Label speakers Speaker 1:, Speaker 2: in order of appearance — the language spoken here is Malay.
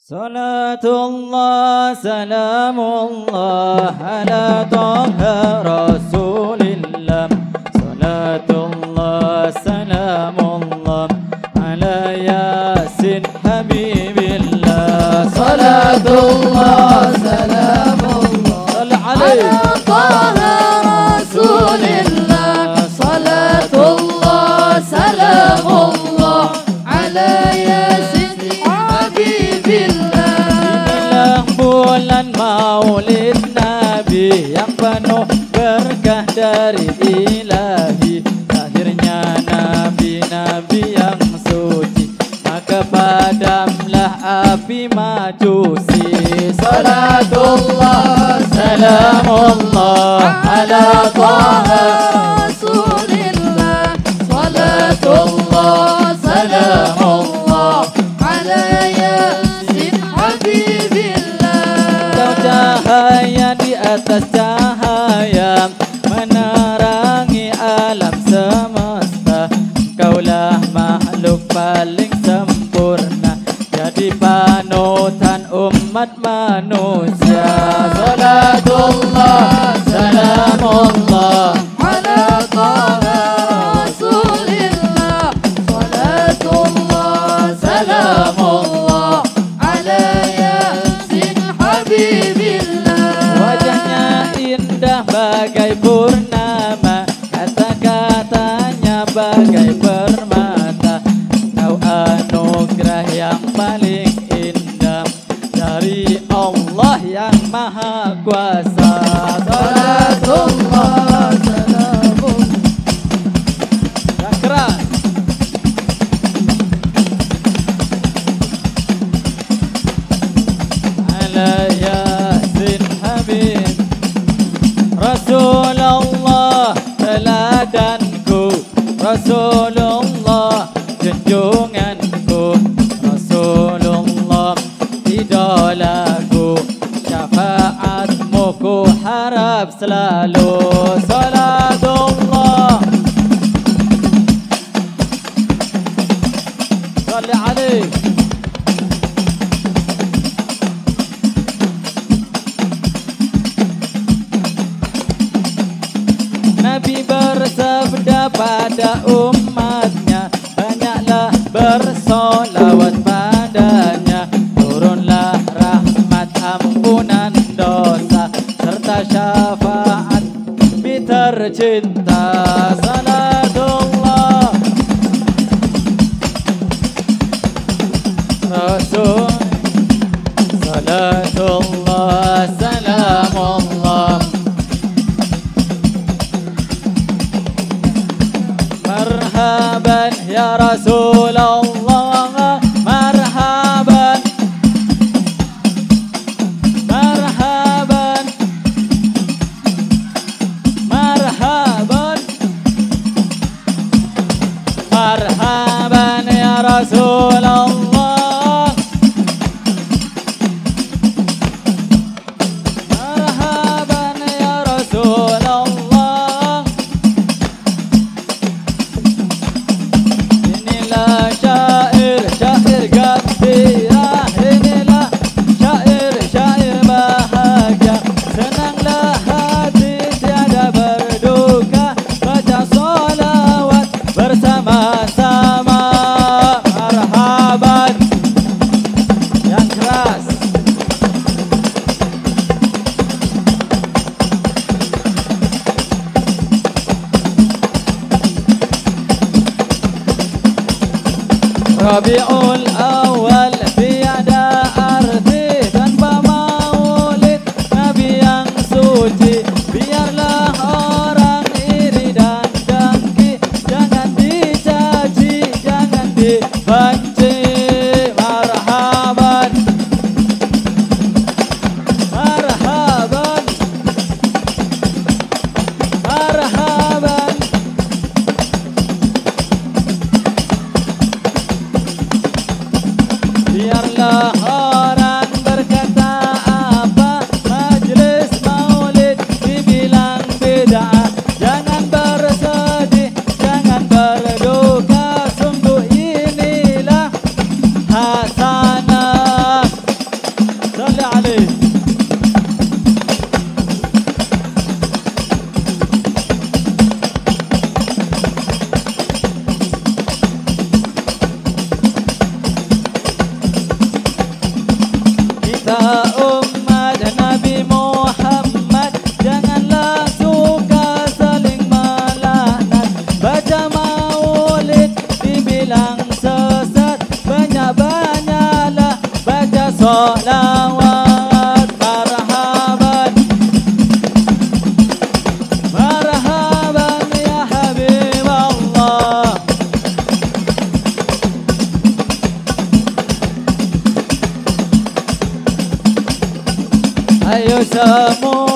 Speaker 1: Salatullah salamullah ala taha rasulillah. Salatullah salamullah ala yasin habibillah. Salatullah salamullah ala taha rasulillah. Salatullah salamullah ala yasin habibillah. Bulan maulid Nabi yang penuh berkah dari ilahi. Akhirnya Nabi-Nabi yang suci, maka padamlah api majusi. Salatullah salamullah ala taha rasulillah. Salatullah salamullah ala yasin habibillah. Cahaya di atas cahaya menerangi alam semesta. Kaulah makhluk paling sempurna, jadi panutan umat manusia. Salatullah salamullah ala taha rasulillah. Salatullah salamullah ala yasin habibillah. Wajahnya indah bagai purnama, kata-katanya bagai permata. Kau anugerah yang paling indah dari Allah yang Maha Kuasa. Salatullah salamullah. Yang keras. Ala yasin habib Rasulullah teladanku, Rasulullah junjunganku, Rasulullah idolaku, syafaatmu ku harap selalu. Salatullah salli alaih. Nabi bersabda pada umatnya, banyaklah bersolawat padanya. Turunlah rahmat ampunan dosa serta syafaat Nabi tercinta. Salatullah Rasul. Salatullah salamullah. Marhaban ya Rasulullah, marhaban, marhaban, marhaban, marhaban ya Rasulullah. Marhaban ya Rasulullah. Syair, syair gembira, inilah syair, syair bahagia. Senanglah hati tiada berduka, baca solawat bersama-sama. Marhaban. Yang keras. Rabiul Awal tiada arti tanpa maulid Nabi yang suci. Biarlah orang iri dan dengki, jangan dicaci, jangan dibenci. Marhaban, marhaban, marhaban. Biarlah orang berkata apa, majlis maulid dibilang bid'ah. Jangan bersedih, jangan berduka, sungguh inilah hasanah. salawat. Marhaban, marhaban ya Habib Allah. Ayo semua